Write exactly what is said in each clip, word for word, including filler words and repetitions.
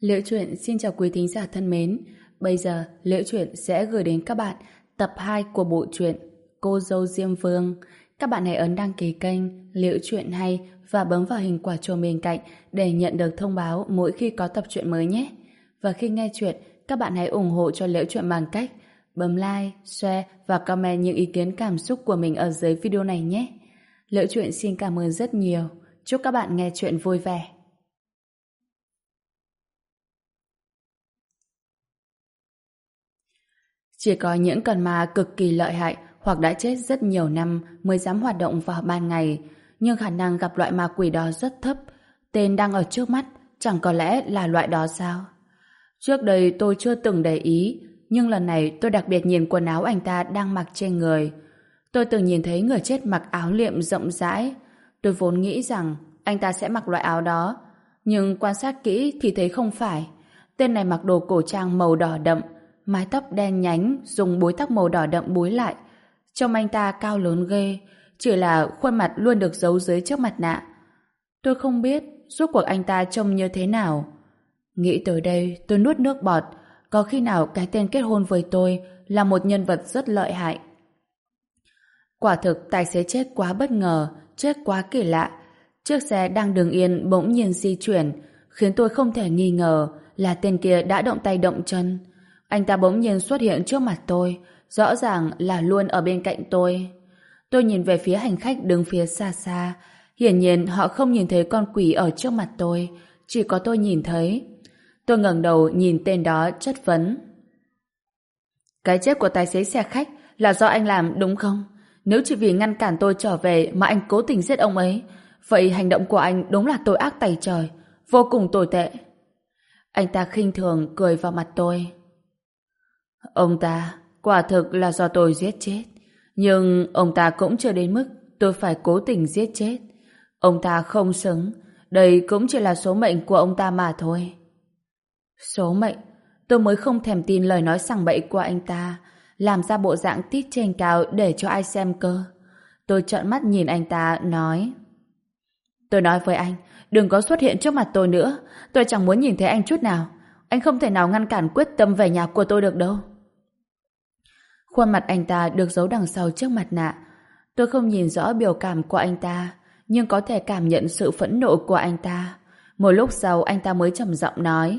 Liễu Chuyện xin chào quý thính giả thân mến. Bây giờ Liễu Chuyện sẽ gửi đến các bạn tập hai của bộ truyện Cô dâu Diêm Vương. Các bạn hãy ấn đăng ký kênh Liễu Chuyện hay và bấm vào hình quả chuông bên cạnh để nhận được thông báo mỗi khi có tập truyện mới nhé. Và khi nghe chuyện, các bạn hãy ủng hộ cho Liễu Chuyện bằng cách bấm like, share và comment những ý kiến cảm xúc của mình ở dưới video này nhé. Liễu Chuyện xin cảm ơn rất nhiều. Chúc các bạn nghe chuyện vui vẻ. Chỉ có những con ma cực kỳ lợi hại hoặc đã chết rất nhiều năm mới dám hoạt động vào ban ngày, nhưng khả năng gặp loại ma quỷ đó rất thấp. Tên đang ở trước mắt chẳng có lẽ là loại đó sao? Trước đây tôi chưa từng để ý, nhưng lần này tôi đặc biệt nhìn quần áo anh ta đang mặc trên người. Tôi từng nhìn thấy người chết mặc áo liệm rộng rãi. Tôi vốn nghĩ rằng anh ta sẽ mặc loại áo đó, nhưng quan sát kỹ thì thấy không phải. Tên này mặc đồ cổ trang màu đỏ đậm, mái tóc đen nhánh dùng búi tóc màu đỏ đậm búi lại. Trông anh ta cao lớn ghê, chỉ là khuôn mặt luôn được giấu dưới chiếc mặt nạ. Tôi không biết rốt cuộc anh ta trông như thế nào. Nghĩ tới đây tôi nuốt nước bọt. Có khi nào cái tên kết hôn với tôi là một nhân vật rất lợi hại? Quả thực tài xế chết quá bất ngờ, chết quá kỳ lạ. Chiếc xe đang đứng yên bỗng nhiên di chuyển, khiến tôi không thể nghi ngờ là tên kia đã động tay động chân. Anh ta bỗng nhiên xuất hiện trước mặt tôi, rõ ràng là luôn ở bên cạnh tôi. Tôi nhìn về phía hành khách đứng phía xa xa. Hiển nhiên họ không nhìn thấy con quỷ ở trước mặt tôi, chỉ có tôi nhìn thấy. Tôi ngẩng đầu nhìn tên đó chất vấn. Cái chết của tài xế xe khách là do anh làm đúng không? Nếu chỉ vì ngăn cản tôi trở về mà anh cố tình giết ông ấy, vậy hành động của anh đúng là tội ác tày trời, vô cùng tồi tệ. Anh ta khinh thường cười vào mặt tôi. Ông ta quả thực là do tôi giết chết, nhưng ông ta cũng chưa đến mức tôi phải cố tình giết chết. Ông ta không xứng, đây cũng chỉ là số mệnh của ông ta mà thôi. Số mệnh? Tôi mới không thèm tin lời nói sằng bậy của anh ta, làm ra bộ dạng tít trên cao để cho ai xem cơ. Tôi trợn mắt nhìn anh ta, nói: Tôi nói với anh, đừng có xuất hiện trước mặt tôi nữa. Tôi chẳng muốn nhìn thấy anh chút nào. Anh không thể nào ngăn cản quyết tâm về nhà của tôi được đâu. Khuôn mặt anh ta được giấu đằng sau chiếc mặt nạ. Tôi không nhìn rõ biểu cảm của anh ta, nhưng có thể cảm nhận sự phẫn nộ của anh ta. Một lúc sau anh ta mới trầm giọng nói: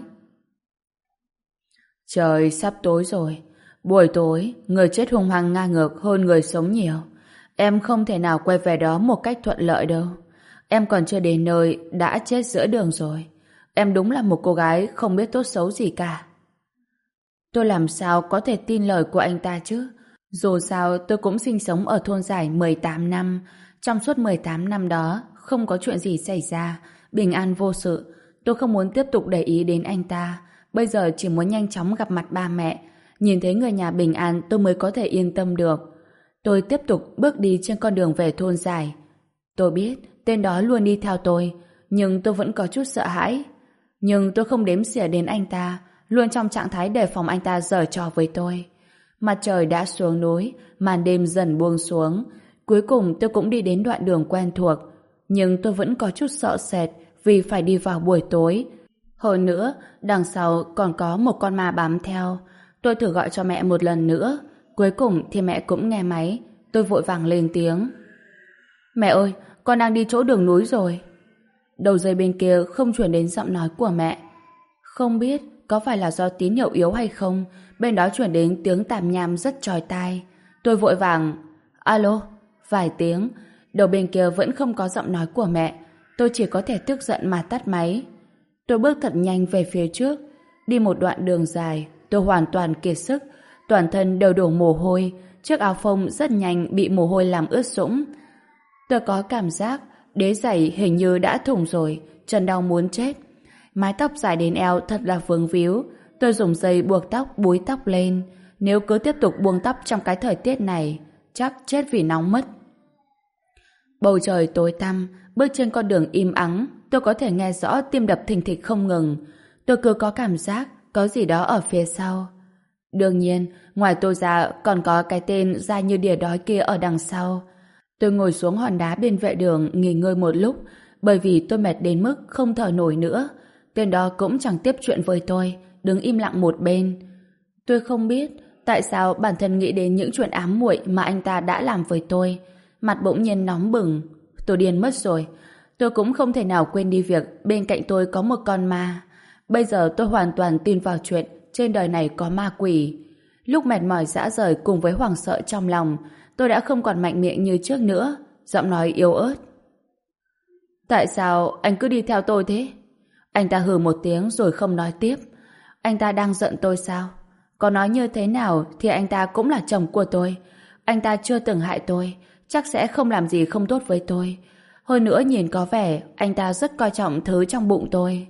Trời sắp tối rồi. Buổi tối, người chết hung hăng ngang ngược hơn người sống nhiều. Em không thể nào quay về đó một cách thuận lợi đâu. Em còn chưa đến nơi đã chết giữa đường rồi. Em đúng là một cô gái không biết tốt xấu gì cả. Tôi làm sao có thể tin lời của anh ta chứ? Dù sao tôi cũng sinh sống ở thôn giải mười tám năm. Trong suốt mười tám năm đó không có chuyện gì xảy ra, bình an vô sự. Tôi không muốn tiếp tục để ý đến anh ta. Bây giờ chỉ muốn nhanh chóng gặp mặt ba mẹ. Nhìn thấy người nhà bình an tôi mới có thể yên tâm được. Tôi tiếp tục bước đi trên con đường về thôn giải. Tôi biết tên đó luôn đi theo tôi, nhưng tôi vẫn có chút sợ hãi. Nhưng tôi không đếm xỉa đến anh ta, luôn trong trạng thái đề phòng anh ta giở trò với tôi. Mặt trời đã xuống núi, màn đêm dần buông xuống. Cuối cùng tôi cũng đi đến đoạn đường quen thuộc, nhưng tôi vẫn có chút sợ sệt vì phải đi vào buổi tối. Hơn nữa, đằng sau còn có một con ma bám theo. Tôi thử gọi cho mẹ một lần nữa, cuối cùng thì mẹ cũng nghe máy. Tôi vội vàng lên tiếng: Mẹ ơi, con đang đi chỗ đường núi rồi. Đầu dây bên kia không chuyển đến giọng nói của mẹ. Không biết có phải là do tín hiệu yếu hay không, bên đó chuyển đến tiếng tàm nham rất chói tai. Tôi vội vàng: Alo. Vài tiếng, đầu bên kia vẫn không có giọng nói của mẹ. Tôi chỉ có thể tức giận mà tắt máy. Tôi bước thật nhanh về phía trước. Đi một đoạn đường dài, tôi hoàn toàn kiệt sức, toàn thân đều đổ mồ hôi. Chiếc áo phông rất nhanh bị mồ hôi làm ướt sũng. Tôi có cảm giác đế giày hình như đã thủng rồi, chân đau muốn chết. Mái tóc dài đến eo thật là vướng víu. Tôi dùng dây buộc tóc búi tóc lên. Nếu cứ tiếp tục buông tóc trong cái thời tiết này, chắc chết vì nóng mất. Bầu trời tối tăm, bước trên con đường im ắng, tôi có thể nghe rõ tim đập thình thịch không ngừng. Tôi cứ có cảm giác có gì đó ở phía sau. Đương nhiên, ngoài tôi ra còn có cái tên da như đỉa đói kia ở đằng sau. Tôi ngồi xuống hòn đá bên vệ đường nghỉ ngơi một lúc, bởi vì tôi mệt đến mức không thở nổi nữa. tên đó cũng chẳng tiếp chuyện với tôi, đứng im lặng một bên. Tôi không biết tại sao bản thân nghĩ đến những chuyện ám muội mà anh ta đã làm với tôi. Mặt bỗng nhiên nóng bừng. Tôi điên mất rồi. Tôi cũng không thể nào quên đi việc bên cạnh tôi có một con ma. Bây giờ tôi hoàn toàn tin vào chuyện trên đời này có ma quỷ. Lúc mệt mỏi rã rời cùng với hoảng sợ trong lòng, tôi đã không còn mạnh miệng như trước nữa, giọng nói yếu ớt. Tại sao anh cứ đi theo tôi thế? Anh ta hừ một tiếng rồi không nói tiếp. Anh ta đang giận tôi sao? Có nói như thế nào thì anh ta cũng là chồng của tôi. Anh ta chưa từng hại tôi, chắc sẽ không làm gì không tốt với tôi. Hơn nữa nhìn có vẻ anh ta rất coi trọng thứ trong bụng tôi.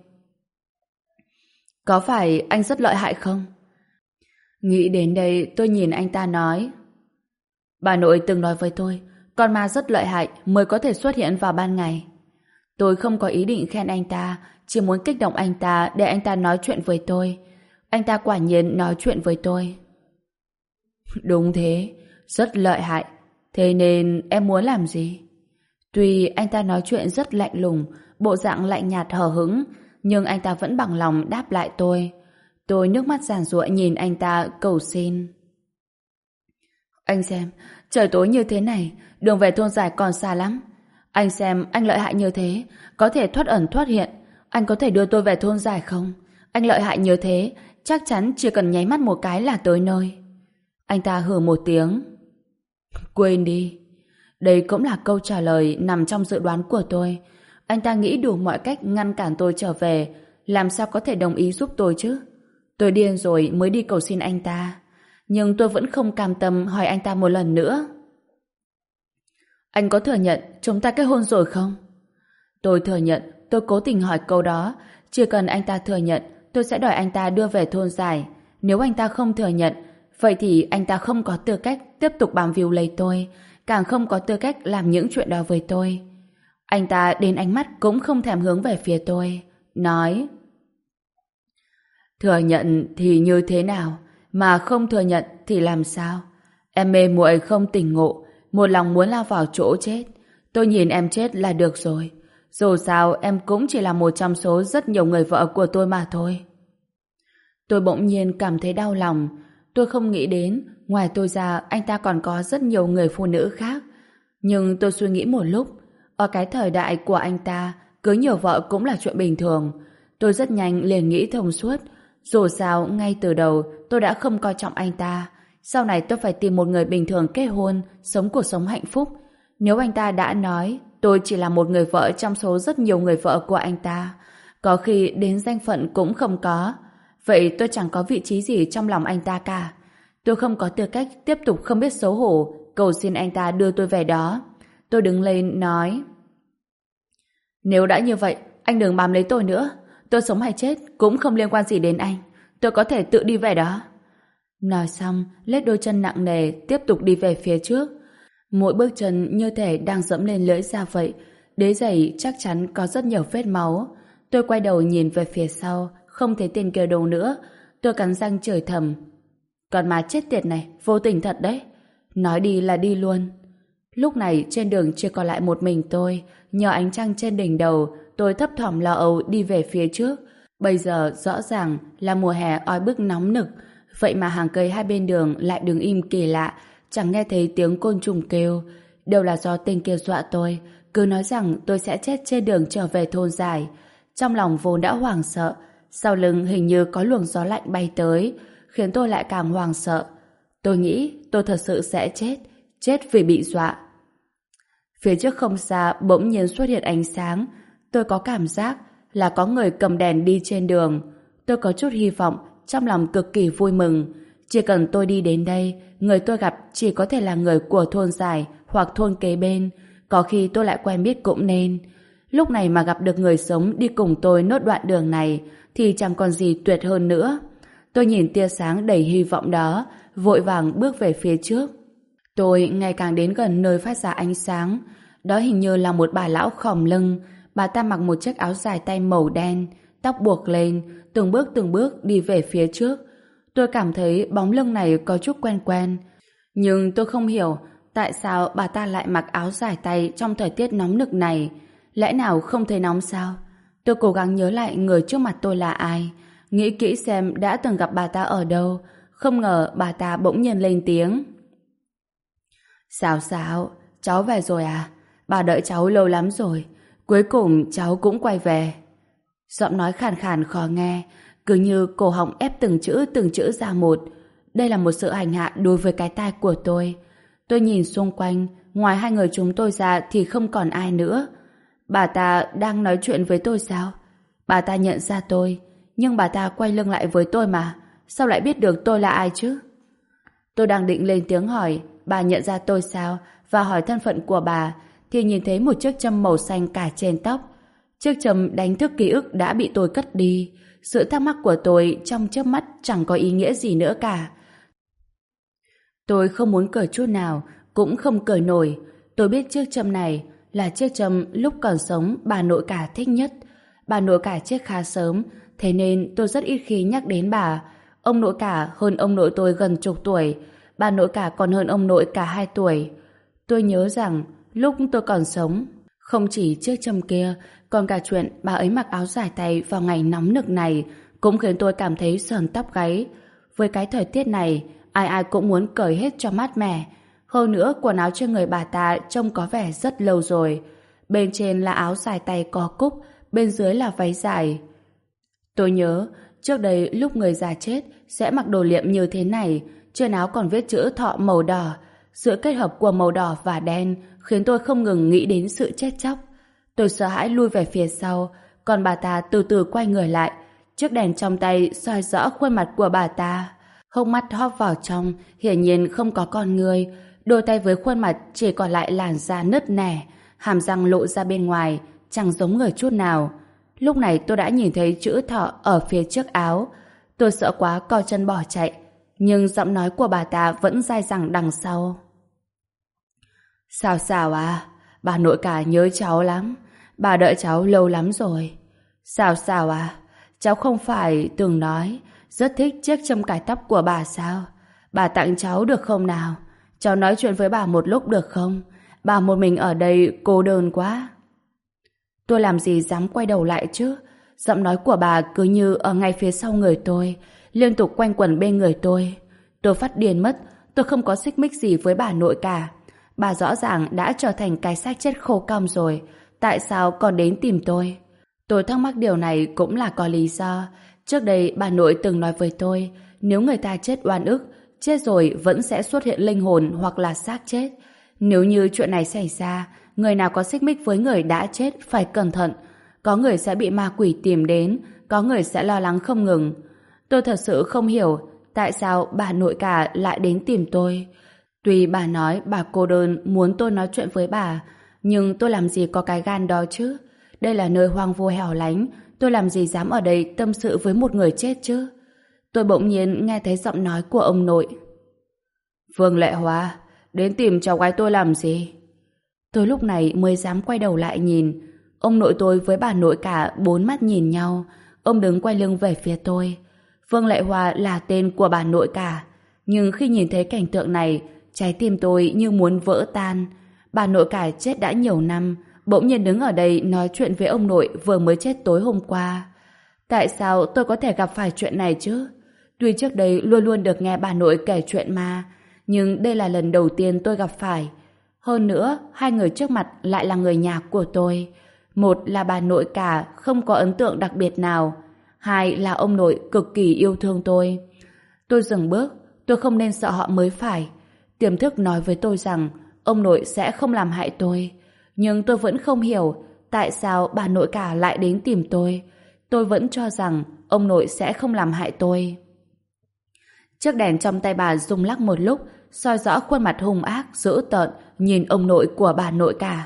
Có phải anh rất lợi hại không? Nghĩ đến đây tôi nhìn anh ta nói. Bà nội từng nói với tôi, con ma rất lợi hại mới có thể xuất hiện vào ban ngày. Tôi không có ý định khen anh ta, chỉ muốn kích động anh ta để anh ta nói chuyện với tôi. Anh ta quả nhiên nói chuyện với tôi. Đúng thế, rất lợi hại. Thế nên em muốn làm gì? Tuy anh ta nói chuyện rất lạnh lùng, bộ dạng lạnh nhạt hờ hững, nhưng anh ta vẫn bằng lòng đáp lại tôi. Tôi nước mắt giàn giụa nhìn anh ta cầu xin. Anh xem, trời tối như thế này, đường về thôn dài còn xa lắm. Anh xem anh lợi hại như thế, có thể thoát ẩn thoát hiện. Anh có thể đưa tôi về thôn dài không? Anh lợi hại như thế, chắc chắn chỉ cần nháy mắt một cái là tới nơi. Anh ta hừ một tiếng. Quên đi. Đây cũng là câu trả lời nằm trong dự đoán của tôi. Anh ta nghĩ đủ mọi cách ngăn cản tôi trở về, làm sao có thể đồng ý giúp tôi chứ? Tôi điên rồi mới đi cầu xin anh ta. Nhưng tôi vẫn không cam tâm hỏi anh ta một lần nữa. Anh có thừa nhận chúng ta kết hôn rồi không? Tôi thừa nhận. Tôi cố tình hỏi câu đó. Chỉ cần anh ta thừa nhận, tôi sẽ đòi anh ta đưa về thôn dài. Nếu anh ta không thừa nhận, vậy thì anh ta không có tư cách tiếp tục bám víu lấy tôi, càng không có tư cách làm những chuyện đó với tôi. Anh ta đến ánh mắt cũng không thèm hướng về phía tôi, nói: Thừa nhận thì như thế nào, mà không thừa nhận thì làm sao? Em mê muội không tỉnh ngộ, một lòng muốn lao vào chỗ chết. Tôi nhìn em chết là được rồi. Dù sao em cũng chỉ là một trong số rất nhiều người vợ của tôi mà thôi. Tôi bỗng nhiên cảm thấy đau lòng. Tôi không nghĩ đến ngoài tôi ra anh ta còn có rất nhiều người phụ nữ khác. Nhưng tôi suy nghĩ một lúc, ở cái thời đại của anh ta, cưới nhiều vợ cũng là chuyện bình thường. Tôi rất nhanh liền nghĩ thông suốt. Dù sao ngay từ đầu tôi đã không coi trọng anh ta. Sau này tôi phải tìm một người bình thường kết hôn, sống cuộc sống hạnh phúc. Nếu anh ta đã nói tôi chỉ là một người vợ trong số rất nhiều người vợ của anh ta, có khi đến danh phận cũng không có, vậy tôi chẳng có vị trí gì trong lòng anh ta cả. Tôi không có tư cách tiếp tục không biết xấu hổ cầu xin anh ta đưa tôi về đó. Tôi đứng lên nói: Nếu đã như vậy, anh đừng bám lấy tôi nữa. Tôi sống hay chết cũng không liên quan gì đến anh. Tôi có thể tự đi về đó. Nói xong, lết đôi chân nặng nề tiếp tục đi về phía trước. Mỗi bước chân như thể đang dẫm lên lưỡi dao vậy. Đế giày chắc chắn có rất nhiều vết máu. Tôi quay đầu nhìn về phía sau, không thấy tên kia đâu nữa. Tôi cắn răng chửi thầm: Còn má chết tiệt này, vô tình thật đấy. Nói đi là đi luôn. Lúc này trên đường chỉ còn lại một mình tôi. Nhờ ánh trăng trên đỉnh đầu, tôi thấp thỏm lo âu đi về phía trước. Bây giờ rõ ràng là mùa hè oi bức nóng nực, vậy mà hàng cây hai bên đường lại đứng im kỳ lạ, chẳng nghe thấy tiếng côn trùng kêu. Đều là do tên kia dọa tôi, cứ nói rằng tôi sẽ chết trên đường trở về thôn dài. Trong lòng vốn đã hoảng sợ, sau lưng hình như có luồng gió lạnh bay tới, khiến tôi lại càng hoảng sợ. Tôi nghĩ tôi thật sự sẽ chết, chết vì bị dọa. Phía trước không xa bỗng nhiên xuất hiện ánh sáng. Tôi có cảm giác là có người cầm đèn đi trên đường. Tôi có chút hy vọng, trong lòng cực kỳ vui mừng. Chỉ cần tôi đi đến đây, người tôi gặp chỉ có thể là người của thôn dài hoặc thôn kế bên. Có khi tôi lại quen biết cũng nên. Lúc này mà gặp được người sống đi cùng tôi nốt đoạn đường này thì chẳng còn gì tuyệt hơn nữa. Tôi nhìn tia sáng đầy hy vọng đó, vội vàng bước về phía trước. Tôi ngày càng đến gần nơi phát ra ánh sáng. Đó hình như là một bà lão khom lưng. Bà ta mặc một chiếc áo dài tay màu đen, tóc buộc lên, từng bước từng bước đi về phía trước. Tôi cảm thấy bóng lưng này có chút quen quen. Nhưng tôi không hiểu tại sao bà ta lại mặc áo dài tay trong thời tiết nóng nực này. Lẽ nào không thấy nóng sao? Tôi cố gắng nhớ lại người trước mặt tôi là ai, nghĩ kỹ xem đã từng gặp bà ta ở đâu. Không ngờ bà ta bỗng nhiên lên tiếng. Sao sao, cháu về rồi à? Bà đợi cháu lâu lắm rồi. Cuối cùng cháu cũng quay về. Giọng nói khàn khàn khó nghe, cứ như cổ họng ép từng chữ từng chữ ra một. Đây là một sự hành hạ đối với cái tai của tôi. Tôi nhìn xung quanh, ngoài hai người chúng tôi ra thì không còn ai nữa. Bà ta đang nói chuyện với tôi sao? Bà ta nhận ra tôi, nhưng bà ta quay lưng lại với tôi mà. Sao lại biết được tôi là ai chứ? Tôi đang định lên tiếng hỏi bà nhận ra tôi sao và hỏi thân phận của bà, thì nhìn thấy một chiếc châm màu xanh cài trên tóc. Chiếc châm đánh thức ký ức đã bị tôi cất đi. Sự thắc mắc của tôi trong chớp mắt chẳng có ý nghĩa gì nữa cả. Tôi không muốn cười chút nào, cũng không cười nổi. Tôi biết chiếc châm này là chiếc châm lúc còn sống bà nội cả thích nhất. Bà nội cả chết khá sớm, thế nên tôi rất ít khi nhắc đến bà. Ông nội cả hơn ông nội tôi gần chục tuổi, bà nội cả còn hơn ông nội cả hai tuổi. Tôi nhớ rằng lúc tôi còn sống, không chỉ chiếc châm kia, còn cả chuyện bà ấy mặc áo dài tay vào ngày nóng nực này cũng khiến tôi cảm thấy sởn tóc gáy. Với cái thời tiết này, ai ai cũng muốn cởi hết cho mát mẻ. Hơn nữa, quần áo trên người bà ta trông có vẻ rất lâu rồi. Bên trên là áo dài tay có cúc, bên dưới là váy dài. Tôi nhớ, trước đây lúc người già chết sẽ mặc đồ liệm như thế này, trên áo còn viết chữ thọ màu đỏ. Sự kết hợp của màu đỏ và đen khiến tôi không ngừng nghĩ đến sự chết chóc. Tôi sợ hãi lui về phía sau, còn bà ta từ từ quay người lại. Chiếc đèn trong tay soi rõ khuôn mặt của bà ta. Hốc mắt hóp vào trong, hiển nhiên không có con người. Đôi tay với khuôn mặt chỉ còn lại làn da nứt nẻ, hàm răng lộ ra bên ngoài, chẳng giống người chút nào. Lúc này tôi đã nhìn thấy chữ thọ ở phía trước áo. Tôi sợ quá co chân bỏ chạy, nhưng giọng nói của bà ta vẫn dai dẳng đằng sau. Sao sao à? Bà nội cả nhớ cháu lắm. Bà đợi cháu lâu lắm rồi. Sao sao à? Cháu không phải từng nói rất thích chiếc châm cài tóc của bà sao? Bà tặng cháu được không nào? Cháu nói chuyện với bà một lúc được không? Bà một mình ở đây cô đơn quá. Tôi làm gì dám quay đầu lại chứ? Giọng nói của bà cứ như ở ngay phía sau người tôi, liên tục quanh quẩn bên người tôi. Tôi phát điên mất. Tôi không có xích mích gì với bà nội cả. Bà rõ ràng đã trở thành cái xác chết khô cong rồi, tại sao còn đến tìm tôi? Tôi thắc mắc điều này cũng là có lý do. Trước đây bà nội từng nói với tôi, nếu người ta chết oan ức, chết rồi vẫn sẽ xuất hiện linh hồn hoặc là xác chết. Nếu như chuyện này xảy ra, người nào có xích mích với người đã chết phải cẩn thận. Có người sẽ bị ma quỷ tìm đến, có người sẽ lo lắng không ngừng. Tôi thật sự không hiểu tại sao bà nội cả lại đến tìm tôi. Tuy bà nói bà cô đơn muốn tôi nói chuyện với bà, nhưng tôi làm gì có cái gan đó chứ? Đây là nơi hoang vu hẻo lánh, tôi làm gì dám ở đây tâm sự với một người chết chứ? Tôi bỗng nhiên nghe thấy giọng nói của ông nội. Vương Lệ Hoa, đến tìm cháu gái tôi làm gì? Tôi lúc này mới dám quay đầu lại nhìn. Ông nội tôi với bà nội cả bốn mắt nhìn nhau. Ông đứng quay lưng về phía tôi. Vương Lệ Hoa là tên của bà nội cả. Nhưng khi nhìn thấy cảnh tượng này, trái tim tôi như muốn vỡ tan. Bà nội cả chết đã nhiều năm, bỗng nhiên đứng ở đây nói chuyện với ông nội vừa mới chết tối hôm qua. Tại sao tôi có thể gặp phải chuyện này chứ? Tuy trước đây luôn luôn được nghe bà nội kể chuyện ma, nhưng đây là lần đầu tiên tôi gặp phải. Hơn nữa, hai người trước mặt lại là người nhà của tôi. Một là bà nội cả không có ấn tượng đặc biệt nào. Hai là ông nội cực kỳ yêu thương tôi. Tôi dừng bước, tôi không nên sợ họ mới phải. Tiềm thức nói với tôi rằng ông nội sẽ không làm hại tôi. Nhưng tôi vẫn không hiểu tại sao bà nội cả lại đến tìm tôi. Tôi vẫn cho rằng ông nội sẽ không làm hại tôi. Chiếc đèn trong tay bà rung lắc một lúc, soi rõ khuôn mặt hung ác, dữ tợn nhìn ông nội của bà nội cả.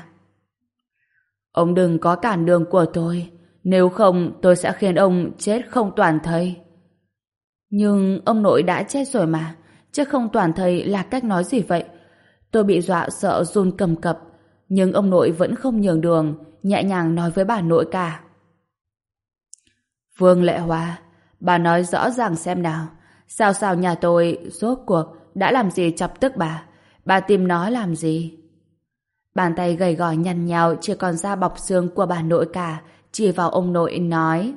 Ông đừng có cản đường của tôi, nếu không tôi sẽ khiến ông chết không toàn thây. Nhưng ông nội đã chết rồi mà, chết không toàn thây là cách nói gì vậy? Tôi bị dọa sợ run cầm cập, nhưng ông nội vẫn không nhường đường, nhẹ nhàng nói với bà nội cả. Vương Lệ Hoa, bà nói rõ ràng xem nào, sao sao nhà tôi rốt cuộc đã làm gì chọc tức bà? Bà tìm nó làm gì? Bàn tay gầy gò nhăn nhào chỉ còn da bọc xương của bà nội cả chỉ vào ông nội nói: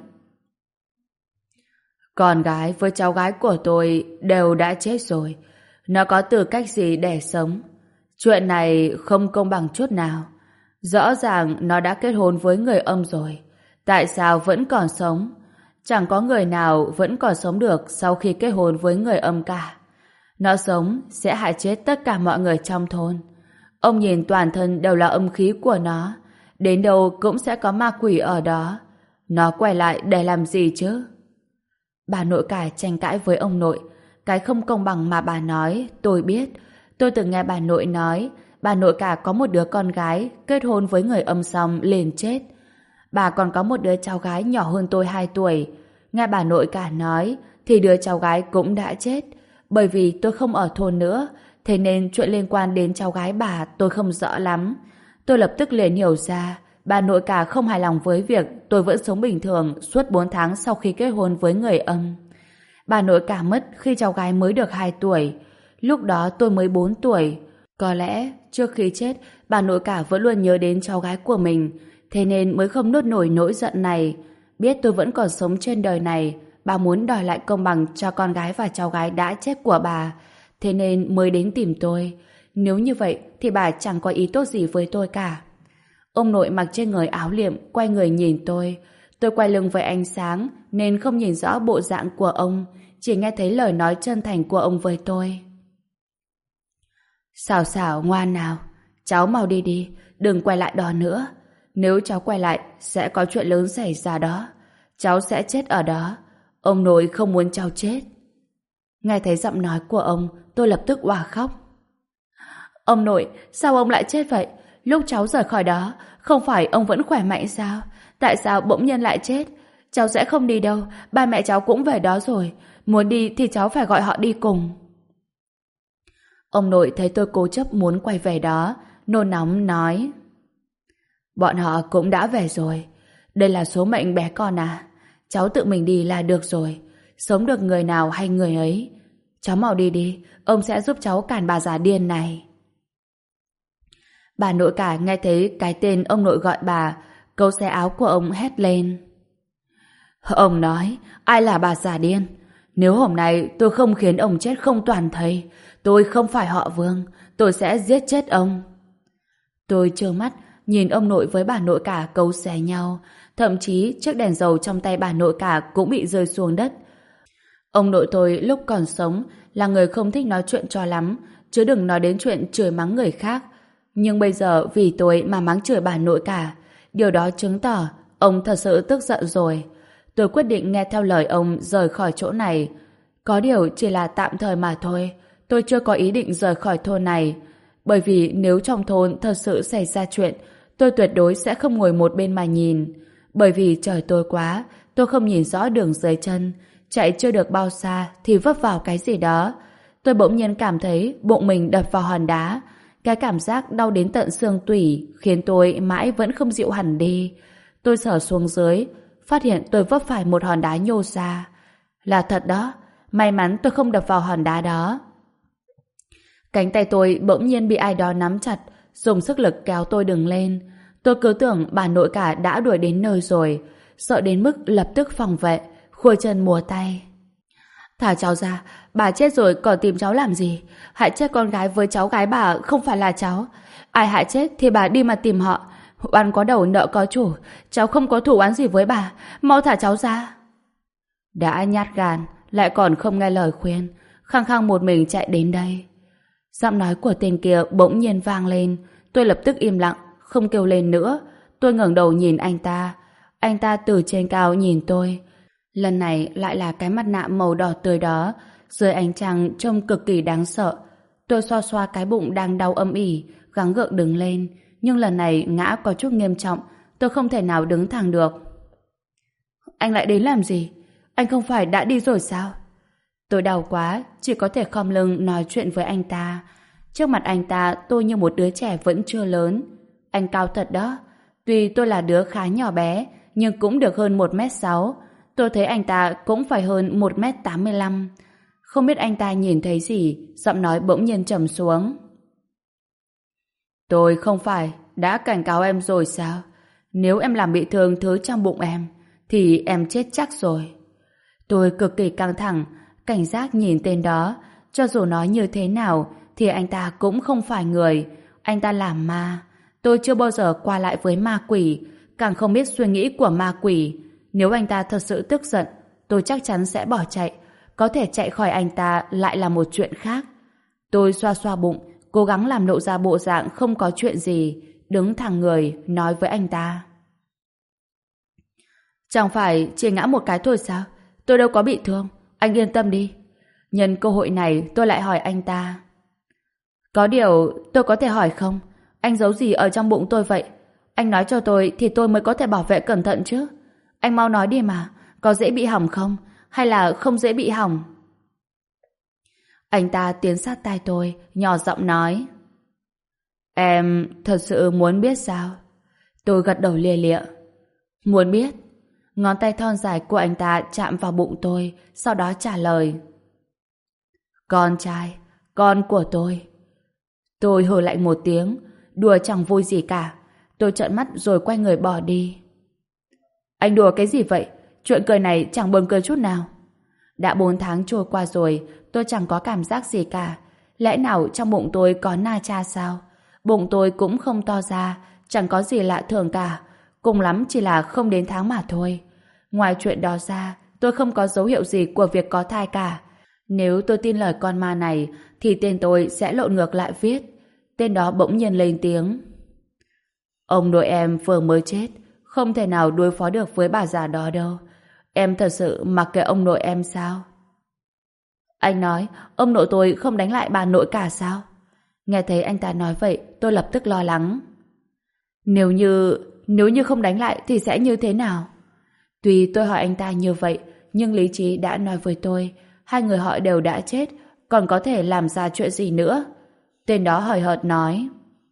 Con gái với cháu gái của tôi đều đã chết rồi. Nó có tư cách gì để sống? Chuyện này không công bằng chút nào. Rõ ràng nó đã kết hôn với người âm rồi. Tại sao vẫn còn sống? Chẳng có người nào vẫn còn sống được sau khi kết hôn với người âm cả. Nó sống sẽ hại chết tất cả mọi người trong thôn. Ông nhìn toàn thân đều là âm khí của nó. Đến đâu cũng sẽ có ma quỷ ở đó. Nó quay lại để làm gì chứ? Bà nội cả tranh cãi với ông nội. Cái không công bằng mà bà nói, tôi biết. Tôi từng nghe bà nội nói, bà nội cả có một đứa con gái kết hôn với người âm xong liền chết. Bà còn có một đứa cháu gái nhỏ hơn tôi hai tuổi. Nghe bà nội cả nói, thì đứa cháu gái cũng đã chết. Bởi vì tôi không ở thôn nữa, thế nên chuyện liên quan đến cháu gái bà tôi không rõ lắm. Tôi lập tức liền hiểu ra, bà nội cả không hài lòng với việc tôi vẫn sống bình thường suốt bốn tháng sau khi kết hôn với người âm. Bà nội cả mất khi cháu gái mới được hai tuổi. Lúc đó tôi mới bốn tuổi. Có lẽ trước khi chết, bà nội cả vẫn luôn nhớ đến cháu gái của mình, thế nên mới không nuốt nổi nỗi giận này. Biết tôi vẫn còn sống trên đời này, bà muốn đòi lại công bằng cho con gái và cháu gái đã chết của bà, thế nên mới đến tìm tôi. Nếu như vậy thì bà chẳng có ý tốt gì với tôi cả. Ông nội mặc trên người áo liệm, quay người nhìn tôi. Tôi quay lưng với ánh sáng nên không nhìn rõ bộ dạng của ông, chỉ nghe thấy lời nói chân thành của ông với tôi. Xảo xảo ngoan nào, cháu mau đi đi, đừng quay lại đó nữa. Nếu cháu quay lại sẽ có chuyện lớn xảy ra đó. Cháu sẽ chết ở đó. Ông nội không muốn cháu chết. Nghe thấy giọng nói của ông, tôi lập tức òa khóc. Ông nội, sao ông lại chết vậy? Lúc cháu rời khỏi đó, không phải ông vẫn khỏe mạnh sao? Tại sao bỗng nhiên lại chết? Cháu sẽ không đi đâu, ba mẹ cháu cũng về đó rồi. Muốn đi thì cháu phải gọi họ đi cùng. Ông nội thấy tôi cố chấp muốn quay về đó, nôn nóng nói: Bọn họ cũng đã về rồi. Đây là số mệnh bé con à. Cháu tự mình đi là được rồi. Sống được người nào hay người ấy. Cháu mau đi đi, ông sẽ giúp cháu cản bà già điên này. Bà nội cả nghe thấy cái tên ông nội gọi bà, câu xé áo của ông hét lên. Ông nói, ai là bà già điên? Nếu hôm nay tôi không khiến ông chết không toàn thây, tôi không phải họ Vương, tôi sẽ giết chết ông. Tôi trơ mắt nhìn ông nội với bà nội cả cấu xé nhau, thậm chí chiếc đèn dầu trong tay bà nội cả cũng bị rơi xuống đất. Ông nội tôi lúc còn sống là người không thích nói chuyện cho lắm, chứ đừng nói đến chuyện chửi mắng người khác. Nhưng bây giờ vì tôi mà mắng chửi bà nội cả, điều đó chứng tỏ ông thật sự tức giận rồi. Tôi quyết định nghe theo lời ông rời khỏi chỗ này. Có điều chỉ là tạm thời mà thôi. Tôi chưa có ý định rời khỏi thôn này. Bởi vì nếu trong thôn thật sự xảy ra chuyện, tôi tuyệt đối sẽ không ngồi một bên mà nhìn. Bởi vì trời tối quá, tôi không nhìn rõ đường dưới chân. Chạy chưa được bao xa thì vấp vào cái gì đó. Tôi bỗng nhiên cảm thấy bụng mình đập vào hòn đá. Cái cảm giác đau đến tận xương tủy khiến tôi mãi vẫn không dịu hẳn đi. Tôi sờ xuống dưới, phát hiện tôi vấp phải một hòn đá nhô ra. Là thật đó, may mắn tôi không đập vào hòn đá đó. Cánh tay tôi bỗng nhiên bị ai đó nắm chặt, dùng sức lực kéo tôi đứng lên. Tôi cứ tưởng bà nội cả đã đuổi đến nơi rồi, sợ đến mức lập tức phòng vệ, khua chân múa tay. Thả cháu ra, bà chết rồi còn tìm cháu làm gì? Hại chết con gái với cháu gái bà không phải là cháu. Ai hại chết thì bà đi mà tìm họ. Oan có đầu nợ có chủ, cháu không có thù oán gì với bà, mau thả cháu ra. Đã nhát gan, lại còn không nghe lời khuyên, khăng khăng một mình chạy đến đây. Giọng nói của tên kia bỗng nhiên vang lên, tôi lập tức im lặng, không kêu lên nữa. Tôi ngẩng đầu nhìn anh ta, anh ta từ trên cao nhìn tôi. Lần này lại là cái mặt nạ màu đỏ tươi đó, dưới ánh trăng trông cực kỳ đáng sợ. Tôi xoa xoa cái bụng đang đau âm ỉ, gắng gượng đứng lên, nhưng lần này ngã có chút nghiêm trọng, tôi không thể nào đứng thẳng được. Anh lại đến làm gì? Anh không phải đã đi rồi sao? Tôi đau quá, chỉ có thể khom lưng nói chuyện với anh ta. Trước mặt anh ta, tôi như một đứa trẻ vẫn chưa lớn. Anh cao thật đó. Tuy tôi là đứa khá nhỏ bé, nhưng cũng được hơn một mét sáu. Tôi thấy anh ta cũng phải hơn một mét tám mươi lăm. Không biết anh ta nhìn thấy gì, giọng nói bỗng nhiên trầm xuống. Tôi không phải đã cảnh cáo em rồi sao? Nếu em làm bị thương thứ trong bụng em, thì em chết chắc rồi. Tôi cực kỳ căng thẳng, cảnh giác nhìn tên đó. Cho dù nói như thế nào, thì anh ta cũng không phải người. Anh ta là ma. Tôi chưa bao giờ qua lại với ma quỷ, càng không biết suy nghĩ của ma quỷ. Nếu anh ta thật sự tức giận, tôi chắc chắn sẽ bỏ chạy. Có thể chạy khỏi anh ta lại là một chuyện khác. Tôi xoa xoa bụng, cố gắng làm lộ ra bộ dạng không có chuyện gì, đứng thẳng người, nói với anh ta. Chẳng phải chỉ ngã một cái thôi sao? Tôi đâu có bị thương, anh yên tâm đi. Nhân cơ hội này tôi lại hỏi anh ta. Có điều tôi có thể hỏi không? Anh giấu gì ở trong bụng tôi vậy? Anh nói cho tôi thì tôi mới có thể bảo vệ cẩn thận chứ. Anh mau nói đi mà, có dễ bị hỏng không? Hay là không dễ bị hỏng? Anh ta tiến sát tai tôi, nhỏ giọng nói. Em thật sự muốn biết sao? Tôi gật đầu lia lịa. Muốn biết? Ngón tay thon dài của anh ta chạm vào bụng tôi, sau đó trả lời. Con trai, con của tôi. Tôi hừ lạnh một tiếng, đùa chẳng vui gì cả. Tôi trợn mắt rồi quay người bỏ đi. Anh đùa cái gì vậy? Chuyện cười này chẳng buồn cười chút nào. Đã bốn tháng trôi qua rồi, tôi chẳng có cảm giác gì cả. Lẽ nào trong bụng tôi có na cha sao? Bụng tôi cũng không to ra, chẳng có gì lạ thường cả. Cùng lắm chỉ là không đến tháng mà thôi. Ngoài chuyện đó ra, tôi không có dấu hiệu gì của việc có thai cả. Nếu tôi tin lời con ma này, thì tên tôi sẽ lộn ngược lại viết. Tên đó bỗng nhiên lên tiếng. Ông nội em vừa mới chết, không thể nào đối phó được với bà già đó đâu. Em thật sự mặc kệ ông nội em sao? Anh nói, ông nội tôi không đánh lại bà nội cả sao? Nghe thấy anh ta nói vậy, tôi lập tức lo lắng. Nếu như... nếu như không đánh lại thì sẽ như thế nào? Tuy tôi hỏi anh ta như vậy, nhưng lý trí đã nói với tôi, hai người họ đều đã chết, còn có thể làm ra chuyện gì nữa? Tên đó hời hợt nói.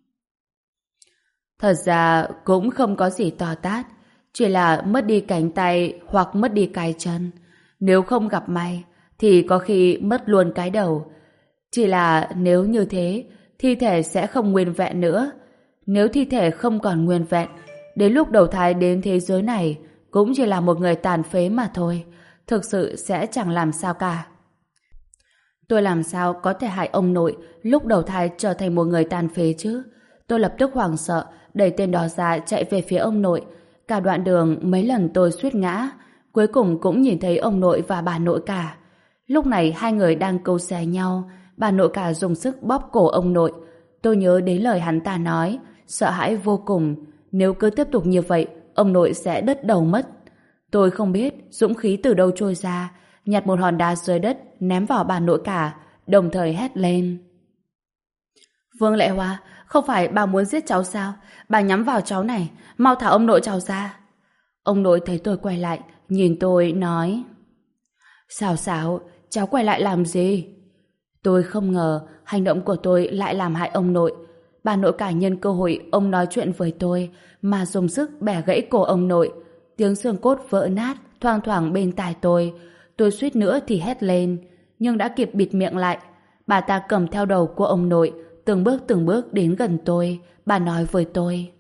Thật ra cũng không có gì to tát, chỉ là mất đi cánh tay hoặc mất đi cái chân. Nếu không gặp may, thì có khi mất luôn cái đầu. Chỉ là nếu như thế, thi thể sẽ không nguyên vẹn nữa. Nếu thi thể không còn nguyên vẹn, đến lúc đầu thai đến thế giới này, cũng chỉ là một người tàn phế mà thôi. Thực sự sẽ chẳng làm sao cả. Tôi làm sao có thể hại ông nội lúc đầu thai trở thành một người tàn phế chứ? Tôi lập tức hoảng sợ, đẩy tên đó ra chạy về phía ông nội. Cả đoạn đường mấy lần tôi suýt ngã, cuối cùng cũng nhìn thấy ông nội và bà nội cả. Lúc này hai người đang câu xé nhau, bà nội cả dùng sức bóp cổ ông nội. Tôi nhớ đến lời hắn ta nói, sợ hãi vô cùng. Nếu cứ tiếp tục như vậy, ông nội sẽ đứt đầu mất. Tôi không biết dũng khí từ đâu trôi ra, nhặt một hòn đá dưới đất ném vào bà nội cả, đồng thời hét lên. Vương Lệ Hoa, không phải bà muốn giết cháu sao? Bà nhắm vào cháu này, mau thả ông nội cháu ra. Ông nội thấy tôi quay lại, nhìn tôi nói. Xào xáo, cháu quay lại làm gì? Tôi không ngờ hành động của tôi lại làm hại ông nội. Bà nội cả nhân cơ hội ông nói chuyện với tôi mà dùng sức bẻ gãy cổ ông nội. Tiếng xương cốt vỡ nát thoang thoảng bên tai tôi. Tôi suýt nữa thì hét lên, nhưng đã kịp bịt miệng lại. Bà ta cầm theo đầu của ông nội, từng bước từng bước đến gần tôi. Bà nói với tôi.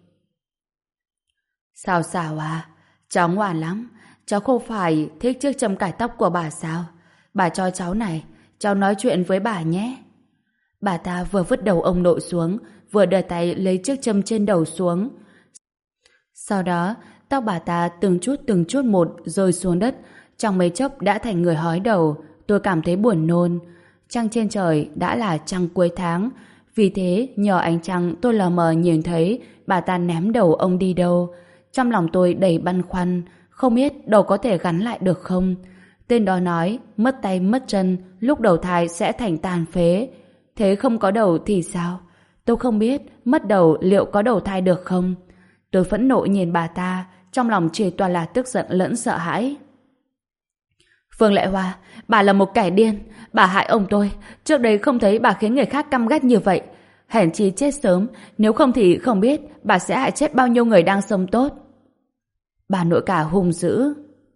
Sao sao à? Cháu ngoan lắm. Cháu không phải thích chiếc châm cài tóc của bà sao? Bà cho cháu này, cháu nói chuyện với bà nhé. Bà ta vừa vứt đầu ông nội xuống, vừa đưa tay lấy chiếc châm trên đầu xuống. Sau đó, tóc bà ta từng chút từng chút một rơi xuống đất, trong mấy chốc đã thành người hói đầu. Tôi cảm thấy buồn nôn. Trăng trên trời đã là trăng cuối tháng, vì thế nhờ ánh trăng tôi lờ mờ nhìn thấy bà ta ném đầu ông đi đâu. Trong lòng tôi đầy băn khoăn, không biết đầu có thể gắn lại được không. Tên đó nói mất tay mất chân lúc đầu thai sẽ thành tàn phế. Thế không có đầu thì sao? Tôi không biết mất đầu liệu có đầu thai được không. Tôi phẫn nộ nhìn bà ta, trong lòng chỉ toàn là tức giận lẫn sợ hãi. Phương Lệ Hoa, bà là một kẻ điên. Bà hại ông tôi. Trước đây không thấy bà khiến người khác căm ghét như vậy. Hèn chi chết sớm, nếu không thì không biết bà sẽ hại chết bao nhiêu người đang sống tốt. Bà nội cả hung dữ.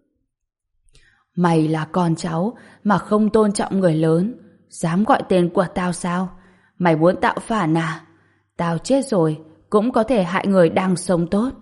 Mày là con cháu mà không tôn trọng người lớn, dám gọi tên của tao sao? Mày muốn tạo phản à? Tao chết rồi cũng có thể hại người đang sống tốt.